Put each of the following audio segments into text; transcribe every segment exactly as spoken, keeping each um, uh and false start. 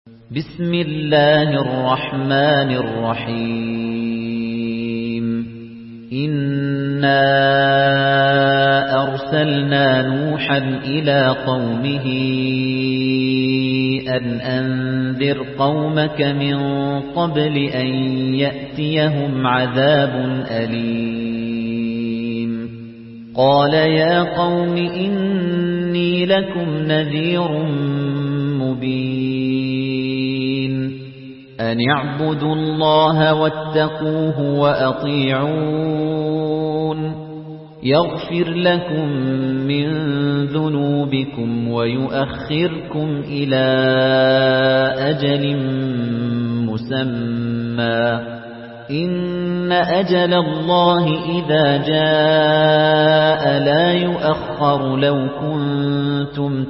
بسم الله الرحمن الرحيم إنا أرسلنا نوحا إلى قومه أن أنذر قومك من قبل أن يأتيهم عذاب أليم قال يا قوم إني لكم نذير مبين أن اعبدوا الله واتقوه وأطيعون يغفر لكم من ذنوبكم ويؤخركم إلى أجل مسمى إن أجل الله إذا جاء لا يؤخر لو كنتم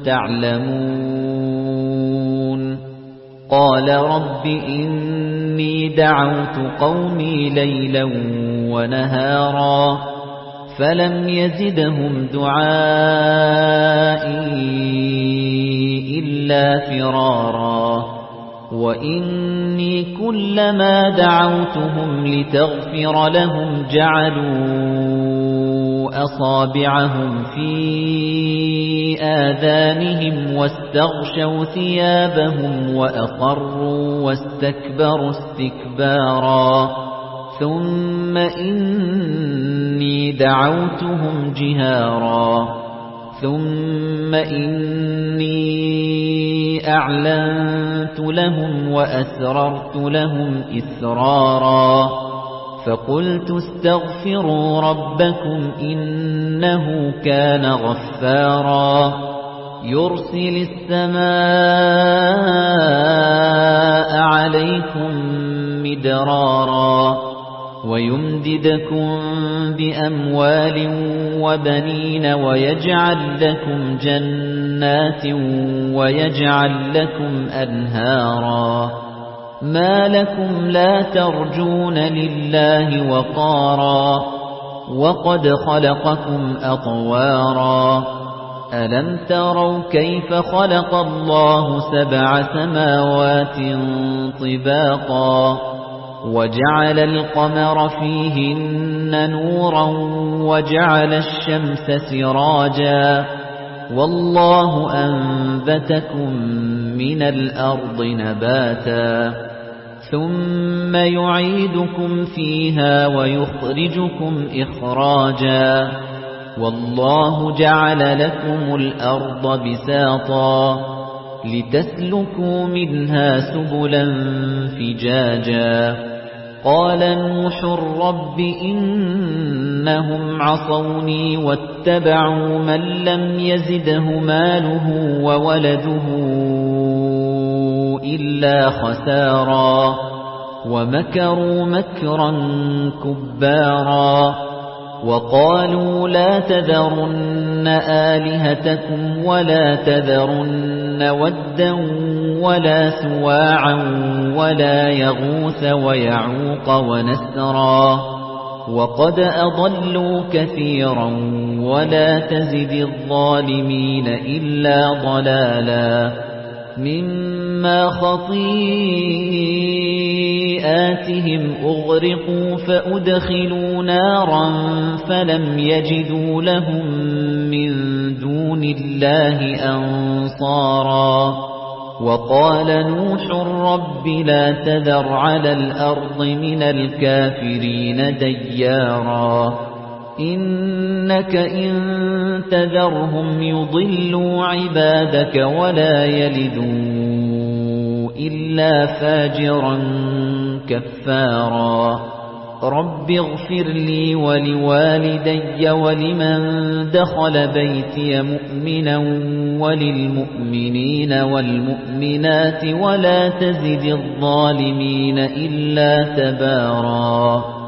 تعلمون قال رب إني دعوت قومي ليلا ونهارا فلم يزدهم دعائي إلا فرارا وإني كلما دعوتهم لتغفر لهم جعلوا أصابعهم في آذانهم واستغشوا ثيابهم وأقروا واستكبروا استكبارا ثم إني دعوتهم جهارا ثم إني أعلنت لهم وأسررت لهم إسرارا فقلت استغفروا ربكم إنه كان غفارا يرسل السماء عليكم مدرارا ويمددكم بأموال وبنين ويجعل لكم جنات ويجعل لكم أنهارا ما لكم لا ترجون لله وقارا وقد خلقكم أطوارا ألم تروا كيف خلق الله سبع سماوات طباقا وجعل القمر فيهن نورا وجعل الشمس سراجا والله أنبتكم من الأرض نباتا ثم يعيدكم فيها ويخرجكم إخراجا والله جعل لكم الأرض بساطا لتسلكوا منها سبلا فجاجا قال نوح رب إنهم عصوني واتبعوا من لم يزده ماله وولده إلا خسارا ومكروا مكرا كبارا وقالوا لا تذرن آلهتكم ولا تذرن ودا ولا سواعا ولا يغوث ويعوق ونسرا وقد أضلوا كثيرا ولا تزد الظالمين إلا ضلالا مما خطيئاتهم أغرقوا فأدخلوا نارا فلم يجدوا لهم من دون الله أنصارا وقال نوح رب لا تذر على الأرض من الكافرين ديارا إنك إن تذرهم يضلوا عبادك ولا يلدوا إلا فاجرا كفارا رب اغفر لي ولوالدي ولمن دخل بيتي مؤمنا وللمؤمنين والمؤمنات ولا تزد الظالمين إلا تبارا